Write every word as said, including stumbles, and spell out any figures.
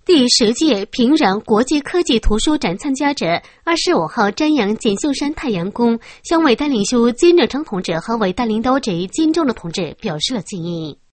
第十届平壤国际科技图书展参加者二十五号瞻仰锦绣山太阳宫，向伟大领袖金正成同志和伟大领导者金正恩同志表示了敬意。